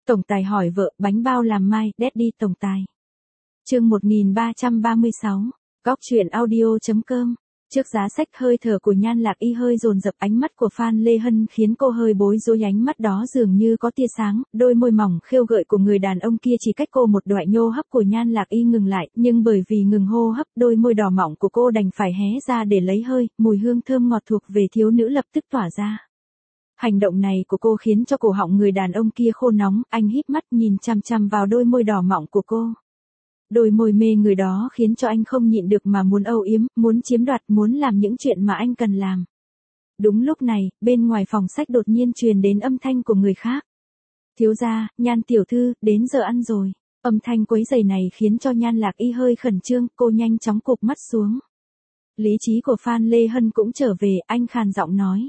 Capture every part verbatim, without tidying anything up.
Tổng tài hỏi vợ, bánh bao làm mai, Daddy tổng tài. Chương một nghìn ba trăm ba mươi sáu, Góc truyện audio.com. Trước giá sách hơi thở của Nhan Lạc Y hơi dồn dập, ánh mắt của Phan Lê Hân khiến cô hơi bối rối, ánh mắt đó dường như có tia sáng, đôi môi mỏng khêu gợi của người đàn ông kia chỉ cách cô một đoạn. Hô hấp của Nhan Lạc Y ngừng lại, nhưng bởi vì ngừng hô hấp, đôi môi đỏ mọng của cô đành phải hé ra để lấy hơi, mùi hương thơm ngọt thuộc về thiếu nữ lập tức tỏa ra. Hành động này của cô khiến cho cổ họng người đàn ông kia khô nóng, anh híp mắt nhìn chằm chằm vào đôi môi đỏ mọng của cô. Đôi môi mê người đó khiến cho anh không nhịn được mà muốn âu yếm, muốn chiếm đoạt, muốn làm những chuyện mà anh cần làm. Đúng lúc này, bên ngoài phòng sách đột nhiên truyền đến âm thanh của người khác. Thiếu gia, Nhan tiểu thư, đến giờ ăn rồi. Âm thanh quấy rầy này khiến cho Nhan Lạc Y hơi khẩn trương, cô nhanh chóng cụp mắt xuống. Lý trí của Phan Lê Hân cũng trở về, anh khàn giọng nói.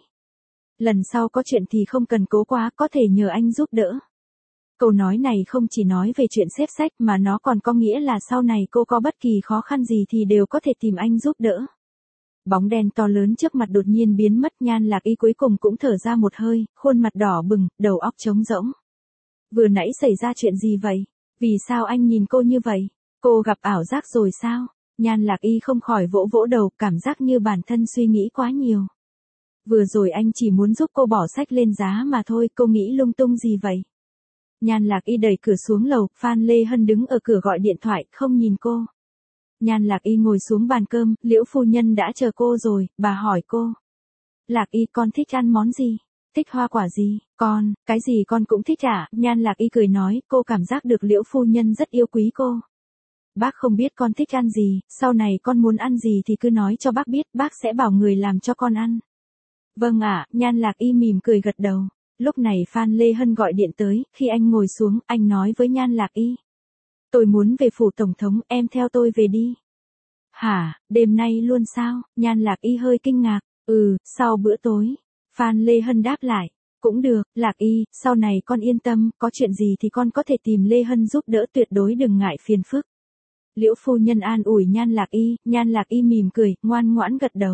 Lần sau có chuyện thì không cần cố quá, có thể nhờ anh giúp đỡ. Câu nói này không chỉ nói về chuyện xếp sách mà nó còn có nghĩa là sau này cô có bất kỳ khó khăn gì thì đều có thể tìm anh giúp đỡ. Bóng đen to lớn trước mặt đột nhiên biến mất, Nhan Lạc Y cuối cùng cũng thở ra một hơi, khuôn mặt đỏ bừng, đầu óc trống rỗng. Vừa nãy xảy ra chuyện gì vậy? Vì sao anh nhìn cô như vậy? Cô gặp ảo giác rồi sao? Nhan Lạc Y không khỏi vỗ vỗ đầu, cảm giác như bản thân suy nghĩ quá nhiều. Vừa rồi anh chỉ muốn giúp cô bỏ sách lên giá mà thôi, cô nghĩ lung tung gì vậy? Nhan Lạc Y đẩy cửa xuống lầu, Phan Lê Hân đứng ở cửa gọi điện thoại, không nhìn cô. Nhan Lạc Y ngồi xuống bàn cơm, Liễu phu nhân đã chờ cô rồi, bà hỏi cô. Lạc Y, con thích ăn món gì? Thích hoa quả gì? Con, cái gì con cũng thích ạ. Nhan Lạc Y cười nói, cô cảm giác được Liễu phu nhân rất yêu quý cô. Bác không biết con thích ăn gì, sau này con muốn ăn gì thì cứ nói cho bác biết, bác sẽ bảo người làm cho con ăn. Vâng ạ, Nhan Lạc Y mỉm cười gật đầu. Lúc này Phan Lê Hân gọi điện tới, khi anh ngồi xuống, anh nói với Nhan Lạc Y. Tôi muốn về phủ tổng thống, em theo tôi về đi. Hả, đêm nay luôn sao? Nhan Lạc Y hơi kinh ngạc. Ừ, sau bữa tối. Phan Lê Hân đáp lại. Cũng được, Lạc Y, sau này con yên tâm, có chuyện gì thì con có thể tìm Lê Hân giúp đỡ, tuyệt đối đừng ngại phiền phức. Liễu phu nhân an ủi Nhan Lạc Y, Nhan Lạc Y mỉm cười, ngoan ngoãn gật đầu.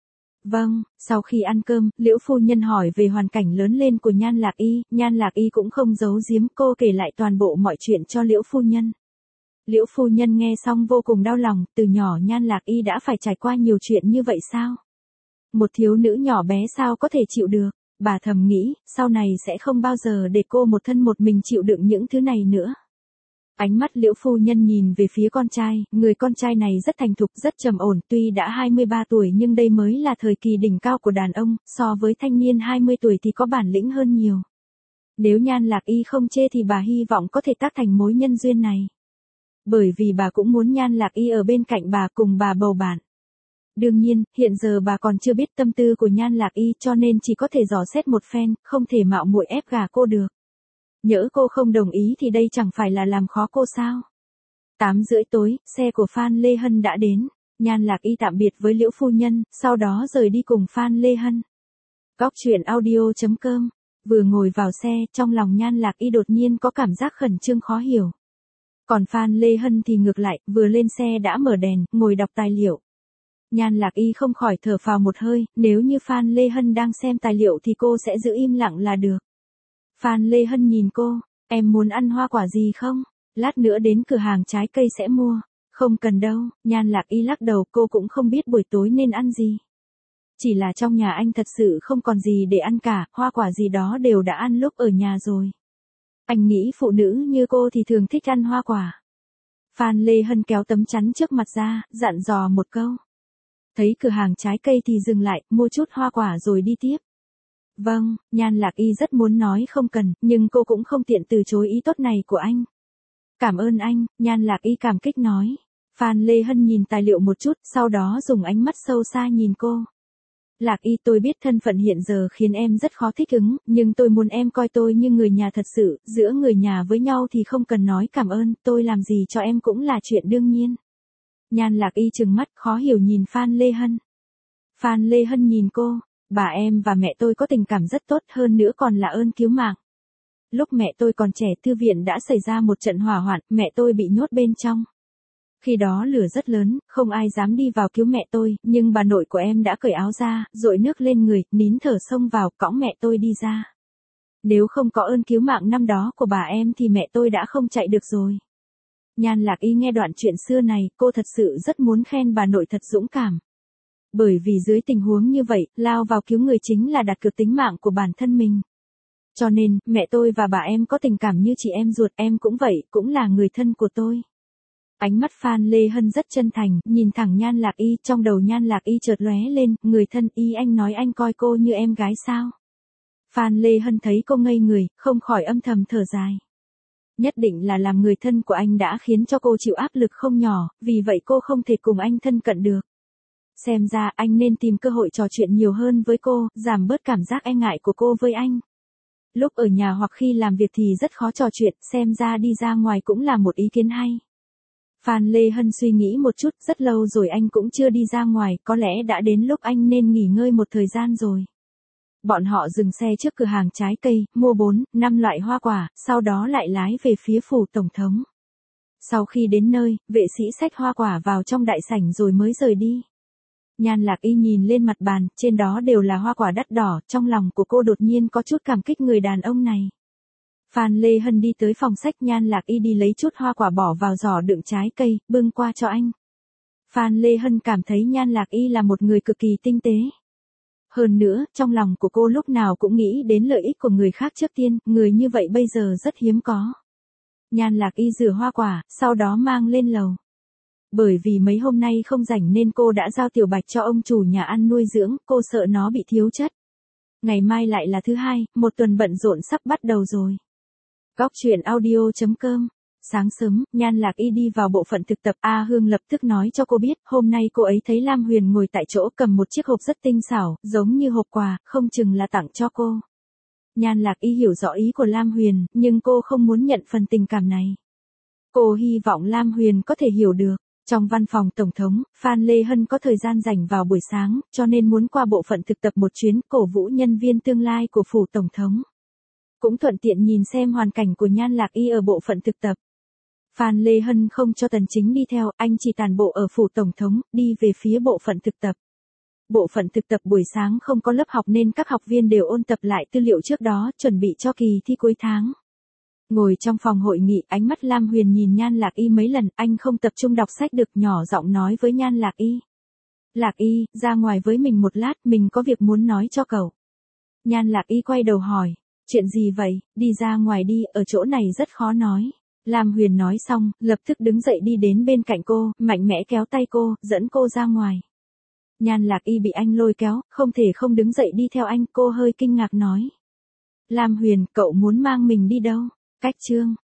Vâng, sau khi ăn cơm, Liễu phu nhân hỏi về hoàn cảnh lớn lên của Nhan Lạc Y, Nhan Lạc Y cũng không giấu giếm, cô kể lại toàn bộ mọi chuyện cho Liễu phu nhân. Liễu phu nhân nghe xong vô cùng đau lòng, từ nhỏ Nhan Lạc Y đã phải trải qua nhiều chuyện như vậy sao? Một thiếu nữ nhỏ bé sao có thể chịu được? Bà thầm nghĩ, sau này sẽ không bao giờ để cô một thân một mình chịu đựng những thứ này nữa. Ánh mắt Liễu phu nhân nhìn về phía con trai, người con trai này rất thành thục, rất trầm ổn, tuy đã hai mươi ba tuổi nhưng đây mới là thời kỳ đỉnh cao của đàn ông, so với thanh niên hai mươi tuổi thì có bản lĩnh hơn nhiều. Nếu Nhan Lạc Y không chê thì bà hy vọng có thể tác thành mối nhân duyên này. Bởi vì bà cũng muốn Nhan Lạc Y ở bên cạnh bà, cùng bà bầu bạn. Đương nhiên, hiện giờ bà còn chưa biết tâm tư của Nhan Lạc Y cho nên chỉ có thể dò xét một phen, không thể mạo muội ép gả cô được. Nhỡ cô không đồng ý thì đây chẳng phải là làm khó cô sao? Tám rưỡi tối, xe của Phan Lê Hân đã đến. Nhan Lạc Y tạm biệt với Liễu phu nhân, sau đó rời đi cùng Phan Lê Hân. Góc truyện audio.com. Vừa ngồi vào xe, trong lòng Nhan Lạc Y đột nhiên có cảm giác khẩn trương khó hiểu. Còn Phan Lê Hân thì ngược lại, vừa lên xe đã mở đèn, ngồi đọc tài liệu. Nhan Lạc Y không khỏi thở phào một hơi, nếu như Phan Lê Hân đang xem tài liệu thì cô sẽ giữ im lặng là được. Phan Lê Hân nhìn cô, em muốn ăn hoa quả gì không? Lát nữa đến cửa hàng trái cây sẽ mua. Không cần đâu, Nhan Lạc Y lắc đầu, cô cũng không biết buổi tối nên ăn gì. Chỉ là trong nhà anh thật sự không còn gì để ăn cả, hoa quả gì đó đều đã ăn lúc ở nhà rồi. Anh nghĩ phụ nữ như cô thì thường thích ăn hoa quả. Phan Lê Hân kéo tấm chắn trước mặt ra, dặn dò một câu. Thấy cửa hàng trái cây thì dừng lại, mua chút hoa quả rồi đi tiếp. Vâng, Nhan Lạc Y rất muốn nói không cần, nhưng cô cũng không tiện từ chối ý tốt này của anh. Cảm ơn anh, Nhan Lạc Y cảm kích nói. Phan Lê Hân nhìn tài liệu một chút, sau đó dùng ánh mắt sâu xa nhìn cô. Lạc Y, tôi biết thân phận hiện giờ khiến em rất khó thích ứng, nhưng tôi muốn em coi tôi như người nhà thật sự, giữa người nhà với nhau thì không cần nói cảm ơn, tôi làm gì cho em cũng là chuyện đương nhiên. Nhan Lạc Y trừng mắt khó hiểu nhìn Phan Lê Hân. Phan Lê Hân nhìn cô. Bà em và mẹ tôi có tình cảm rất tốt, hơn nữa còn là ơn cứu mạng. Lúc mẹ tôi còn trẻ, thư viện đã xảy ra một trận hỏa hoạn, mẹ tôi bị nhốt bên trong. Khi đó lửa rất lớn, không ai dám đi vào cứu mẹ tôi, nhưng bà nội của em đã cởi áo ra, dội nước lên người, nín thở xông vào, cõng mẹ tôi đi ra. Nếu không có ơn cứu mạng năm đó của bà em thì mẹ tôi đã không chạy được rồi. Nhan Lạc Y nghe đoạn chuyện xưa này, cô thật sự rất muốn khen bà nội thật dũng cảm. Bởi vì dưới tình huống như vậy, lao vào cứu người chính là đặt cược tính mạng của bản thân mình. Cho nên, mẹ tôi và bà em có tình cảm như chị em ruột, em cũng vậy, cũng là người thân của tôi. Ánh mắt Phan Lê Hân rất chân thành, nhìn thẳng Nhan Lạc Y, trong đầu Nhan Lạc Y chợt lóe lên, người thân Y, anh nói anh coi cô như em gái sao? Phan Lê Hân thấy cô ngây người, không khỏi âm thầm thở dài. Nhất định là làm người thân của anh đã khiến cho cô chịu áp lực không nhỏ, vì vậy cô không thể cùng anh thân cận được. Xem ra anh nên tìm cơ hội trò chuyện nhiều hơn với cô, giảm bớt cảm giác e ngại của cô với anh. Lúc ở nhà hoặc khi làm việc thì rất khó trò chuyện, xem ra đi ra ngoài cũng là một ý kiến hay. Phan Lê Hân suy nghĩ một chút, rất lâu rồi anh cũng chưa đi ra ngoài, có lẽ đã đến lúc anh nên nghỉ ngơi một thời gian rồi. Bọn họ dừng xe trước cửa hàng trái cây, mua bốn, năm loại hoa quả, sau đó lại lái về phía phủ tổng thống. Sau khi đến nơi, vệ sĩ xách hoa quả vào trong đại sảnh rồi mới rời đi. Nhan Lạc Y nhìn lên mặt bàn, trên đó đều là hoa quả đắt đỏ, trong lòng của cô đột nhiên có chút cảm kích người đàn ông này. Phan Lê Hân đi tới phòng sách, Nhan Lạc Y đi lấy chút hoa quả bỏ vào giỏ đựng trái cây, bưng qua cho anh. Phan Lê Hân cảm thấy Nhan Lạc Y là một người cực kỳ tinh tế. Hơn nữa, trong lòng của cô lúc nào cũng nghĩ đến lợi ích của người khác trước tiên, người như vậy bây giờ rất hiếm có. Nhan Lạc Y rửa hoa quả, sau đó mang lên lầu. Bởi vì mấy hôm nay không rảnh nên cô đã giao Tiểu Bạch cho ông chủ nhà ăn nuôi dưỡng, cô sợ nó bị thiếu chất. Ngày mai lại là thứ hai, một tuần bận rộn sắp bắt đầu rồi. Góc truyện audio chấm com. Sáng sớm, Nhan Lạc Y đi vào bộ phận thực tập, A Hương lập tức nói cho cô biết, hôm nay cô ấy thấy Lam Huyền ngồi tại chỗ cầm một chiếc hộp rất tinh xảo, giống như hộp quà, không chừng là tặng cho cô. Nhan Lạc Y hiểu rõ ý của Lam Huyền, nhưng cô không muốn nhận phần tình cảm này. Cô hy vọng Lam Huyền có thể hiểu được. Trong văn phòng Tổng thống, Phan Lê Hân có thời gian rảnh vào buổi sáng, cho nên muốn qua bộ phận thực tập một chuyến, cổ vũ nhân viên tương lai của phủ Tổng thống. Cũng thuận tiện nhìn xem hoàn cảnh của Nhan Lạc Y ở bộ phận thực tập. Phan Lê Hân không cho Tần Chính đi theo, anh chỉ tàn bộ ở phủ Tổng thống, đi về phía bộ phận thực tập. Bộ phận thực tập buổi sáng không có lớp học nên các học viên đều ôn tập lại tư liệu trước đó, chuẩn bị cho kỳ thi cuối tháng. Ngồi trong phòng hội nghị, ánh mắt Lam Huyền nhìn Nhan Lạc Y mấy lần, anh không tập trung đọc sách được, nhỏ giọng nói với Nhan Lạc Y. Lạc Y, ra ngoài với mình một lát, mình có việc muốn nói cho cậu. Nhan Lạc Y quay đầu hỏi, chuyện gì vậy, đi ra ngoài đi, ở chỗ này rất khó nói. Lam Huyền nói xong, lập tức đứng dậy đi đến bên cạnh cô, mạnh mẽ kéo tay cô, dẫn cô ra ngoài. Nhan Lạc Y bị anh lôi kéo, không thể không đứng dậy đi theo anh, cô hơi kinh ngạc nói. Lam Huyền, cậu muốn mang mình đi đâu? Cách chương.